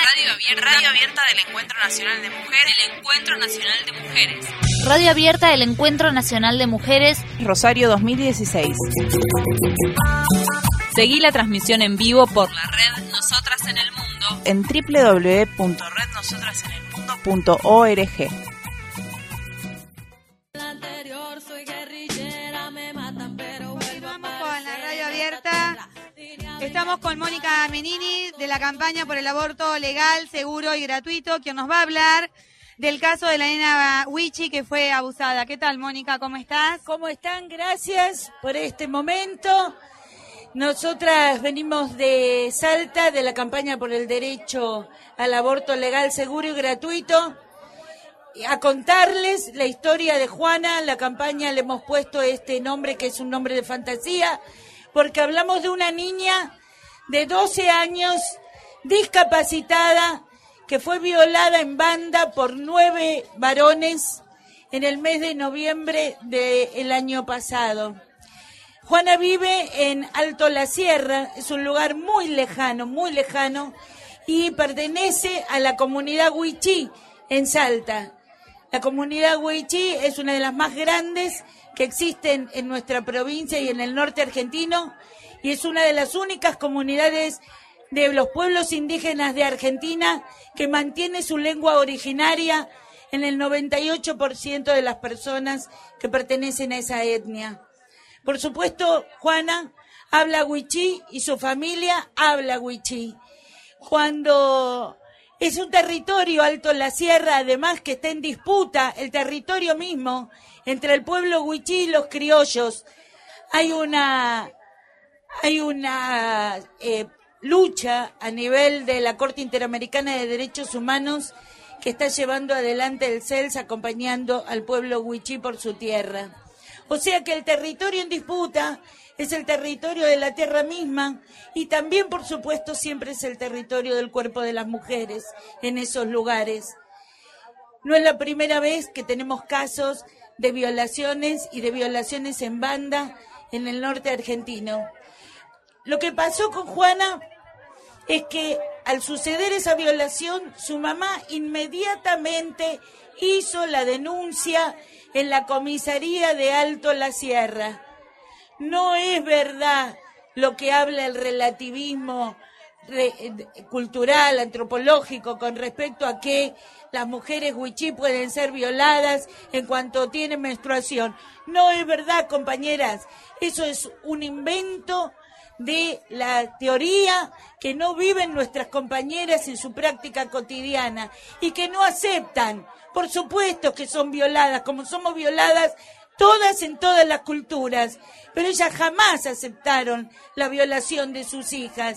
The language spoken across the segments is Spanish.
Radio abierta del Encuentro Nacional de Mujeres. Radio abierta del Encuentro Nacional de Mujeres. Rosario 2016. Seguí la transmisión en vivo por la red Nosotras en el Mundo en www.rednosotrasenelmundo.org. Estamos con Mónica Menini de la campaña por el aborto legal, seguro y gratuito, quien nos va a hablar del caso de la nena Wichi que fue abusada. ¿Qué tal, Mónica? ¿Cómo estás? ¿Cómo están? Gracias por este momento. Nosotras venimos de Salta, de la campaña por el derecho al aborto legal, seguro y gratuito, a contarles la historia de Juana. La campaña le hemos puesto este nombre, que es un nombre de fantasía, porque hablamos de una niña de 12 años, discapacitada, que fue violada en banda por 9 varones en el mes de noviembre del año pasado. Juana vive en Alto La Sierra, es un lugar muy lejano, y pertenece a la comunidad Wichí en Salta. La comunidad Wichí es una de las más grandes que existen en nuestra provincia y en el norte argentino, y es una de las únicas comunidades de los pueblos indígenas de Argentina que mantiene su lengua originaria en el 98% de las personas que pertenecen a esa etnia. Por supuesto, Juana habla wichí y su familia habla wichí. Cuando es un territorio Alto La Sierra, además, que está en disputa, el territorio mismo, entre el pueblo wichí y los criollos, hay una lucha a nivel de la Corte Interamericana de Derechos Humanos que está llevando adelante el CELS, acompañando al pueblo wichí por su tierra. O sea que el territorio en disputa es el territorio de la tierra misma, y también, por supuesto, siempre es el territorio del cuerpo de las mujeres en esos lugares. No es la primera vez que tenemos casos de violaciones y de violaciones en banda en el norte argentino. Lo que pasó con Juana es que al suceder esa violación, su mamá inmediatamente hizo la denuncia en la comisaría de Alto La Sierra. No es verdad lo que habla el relativismo cultural, antropológico, con respecto a que las mujeres wichí pueden ser violadas en cuanto tienen menstruación. No es verdad, compañeras. Eso es un invento de la teoría que no viven nuestras compañeras en su práctica cotidiana y que no aceptan. Por supuesto que son violadas, como somos violadas todas en todas las culturas, pero ellas jamás aceptaron la violación de sus hijas.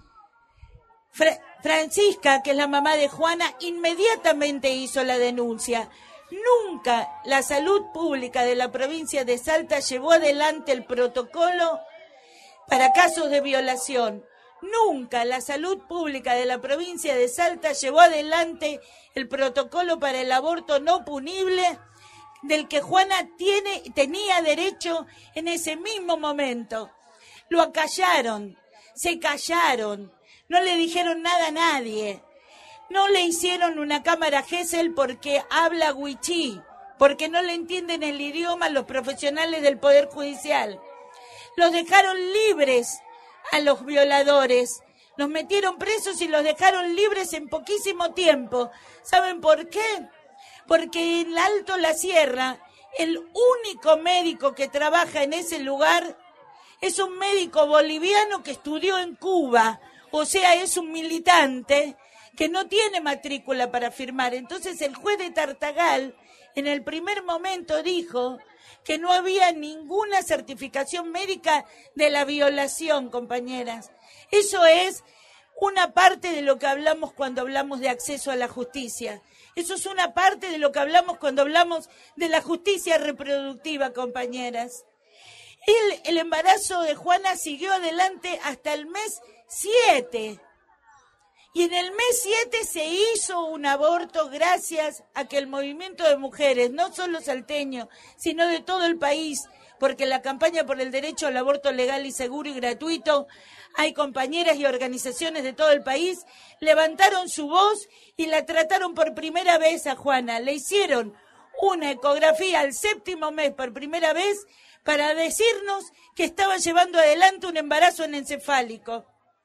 Francisca, que es la mamá de Juana, inmediatamente hizo la denuncia. Nunca la salud pública de la provincia de Salta llevó adelante el protocolo para casos de violación. Nunca la salud pública de la provincia de Salta llevó adelante el protocolo para el aborto no punible del que Juana tenía derecho en ese mismo momento. Lo acallaron, se callaron, no le dijeron nada a nadie. No le hicieron una cámara Gesell porque habla wichí, porque no le entienden el idioma los profesionales del Poder Judicial. Los dejaron libres a los violadores, los metieron presos y los dejaron libres en poquísimo tiempo. ¿Saben por qué? Porque en Alto La Sierra, el único médico que trabaja en ese lugar es un médico boliviano que estudió en Cuba, o sea, es un militante que no tiene matrícula para firmar. Entonces el juez de Tartagal, en el primer momento, dijo que no había ninguna certificación médica de la violación, compañeras. Eso es una parte de lo que hablamos cuando hablamos de acceso a la justicia. Eso es una parte de lo que hablamos cuando hablamos de la justicia reproductiva, compañeras. El embarazo de Juana siguió adelante hasta el mes 7. Y en el mes 7 se hizo un aborto gracias a que el movimiento de mujeres, no solo salteño, sino de todo el país, porque en la campaña por el derecho al aborto legal y seguro y gratuito hay compañeras y organizaciones de todo el país, levantaron su voz y la trataron por primera vez a Juana. Le hicieron una ecografía al 7º mes por primera vez para decirnos que estaba llevando adelante un embarazo anencefálico.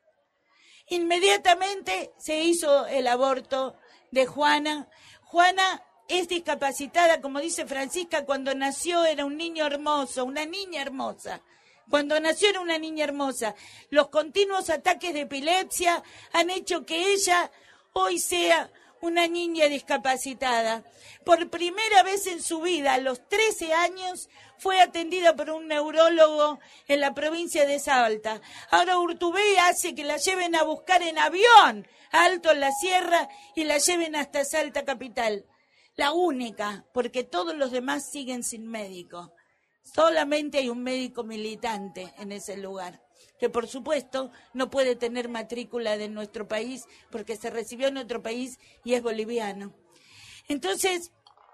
Inmediatamente se hizo el aborto de Juana. Juana es discapacitada, como dice Francisca, cuando nació era un niño hermoso, una niña hermosa. Cuando nació era una niña hermosa. Los continuos ataques de epilepsia han hecho que ella hoy sea una niña discapacitada. Por primera vez en su vida, a los 13 años, fue atendida por un neurólogo en la provincia de Salta. Ahora Urtubey hace que la lleven a buscar en avión a Alto en la Sierra y la lleven hasta Salta capital. La única, porque todos los demás siguen sin médico. Solamente hay un médico militante en ese lugar, que por supuesto no puede tener matrícula de nuestro país porque se recibió en otro país y es boliviano. Entonces,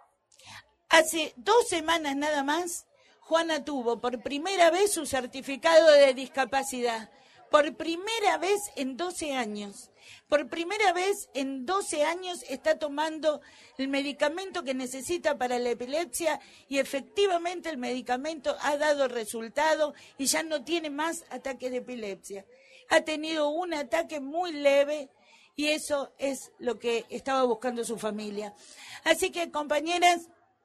hace 2 semanas nada más, Juana tuvo por primera vez su certificado de discapacidad. Por primera vez en 12 años. Por primera vez en 12 años está tomando el medicamento que necesita para la epilepsia y efectivamente el medicamento ha dado resultado y ya no tiene más ataques de epilepsia. Ha tenido un ataque muy leve y eso es lo que estaba buscando su familia. Así que, compañeras,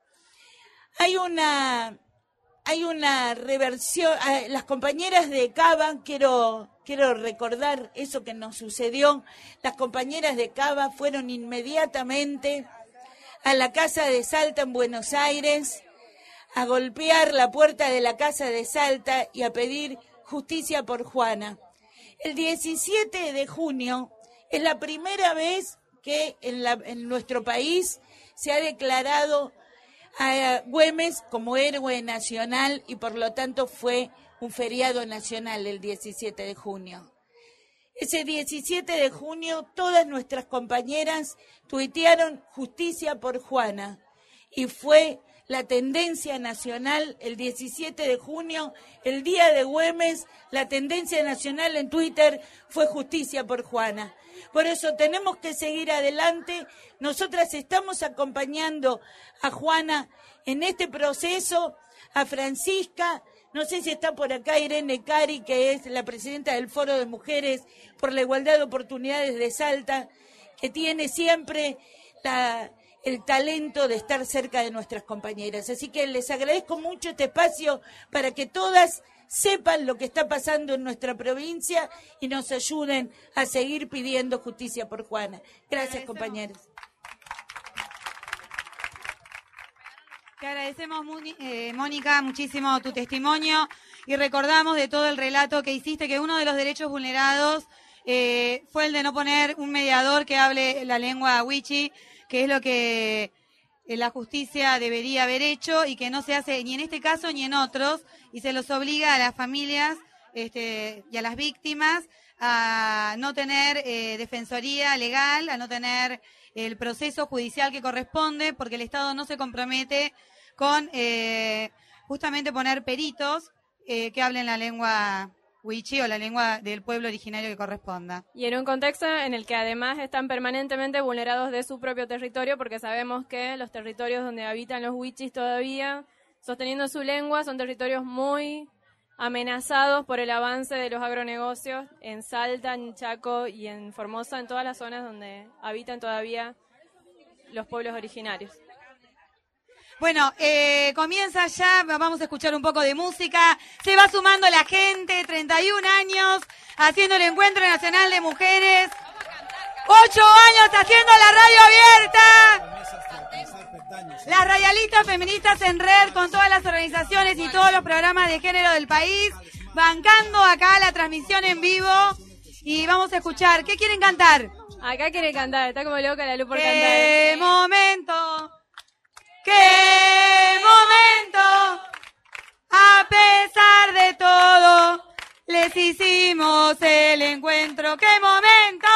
hay una reversión. Las compañeras de Cava, quiero recordar eso que nos sucedió. Las compañeras de Cava fueron inmediatamente a la Casa de Salta en Buenos Aires a golpear la puerta de la Casa de Salta y a pedir justicia por Juana. El 17 de junio es la primera vez que en nuestro país se ha declarado a Güemes como héroe nacional y por lo tanto fue un feriado nacional el 17 de junio. Ese 17 de junio todas nuestras compañeras tuitearon justicia por Juana y fue la tendencia nacional el 17 de junio, el día de Güemes, la tendencia nacional en Twitter fue justicia por Juana. Por eso tenemos que seguir adelante. Nosotras estamos acompañando a Juana en este proceso, a Francisca. No sé si está por acá Irene Cari, que es la presidenta del Foro de Mujeres por la Igualdad de Oportunidades de Salta, que tiene siempre el talento de estar cerca de nuestras compañeras. Así que les agradezco mucho este espacio para que todas sepan lo que está pasando en nuestra provincia y nos ayuden a seguir pidiendo justicia por Juana. Gracias, compañeros. Te agradecemos, Mónica, muchísimo tu testimonio y recordamos de todo el relato que hiciste que uno de los derechos vulnerados fue el de no poner un mediador que hable la lengua wichi, que es lo que la justicia debería haber hecho y que no se hace ni en este caso ni en otros, y se los obliga a las familias y a las víctimas a no tener defensoría legal, a no tener el proceso judicial que corresponde, porque el Estado no se compromete con justamente poner peritos que hablen la lengua wichi o la lengua del pueblo originario que corresponda. Y en un contexto en el que además están permanentemente vulnerados de su propio territorio, porque sabemos que los territorios donde habitan los wichis todavía, sosteniendo su lengua, son territorios muy amenazados por el avance de los agronegocios en Salta, en Chaco y en Formosa, en todas las zonas donde habitan todavía los pueblos originarios. Bueno, comienza ya, vamos a escuchar un poco de música. Se va sumando la gente, 31 años, haciendo el Encuentro Nacional de Mujeres. 8 años haciendo la radio abierta. Las radialistas feministas en red con todas las organizaciones y todos los programas de género del país, bancando acá la transmisión en vivo. Y vamos a escuchar, ¿qué quieren cantar? Acá quiere cantar, está como loca la luz por cantar. ¡Qué momento! ¡Qué momento! A pesar de todo, les hicimos el encuentro. ¡Qué momento!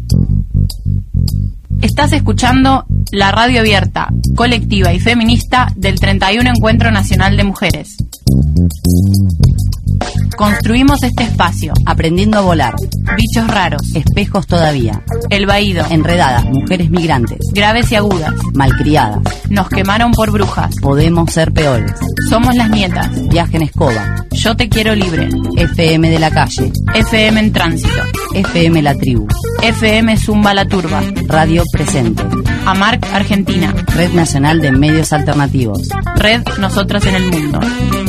Estás escuchando la radio abierta, colectiva y feminista del 31 Encuentro Nacional de Mujeres. Construimos este espacio, aprendiendo a volar. Bichos raros, espejos todavía. El vaído, enredadas, mujeres migrantes. Graves y agudas, malcriadas. Nos quemaron por brujas. Podemos ser peores. Somos las nietas. Viaje en escoba. Yo te quiero libre. FM de la calle. FM en tránsito. FM la tribu. FM Zumba la turba. Radio presente. AMARC Argentina. Red Nacional de Medios Alternativos. Red Nosotras en el Mundo.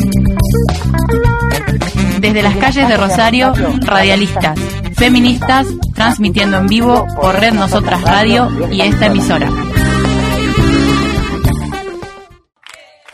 Desde las calles de Rosario, radialistas, feministas, transmitiendo en vivo por Red Nosotras Radio y esta emisora.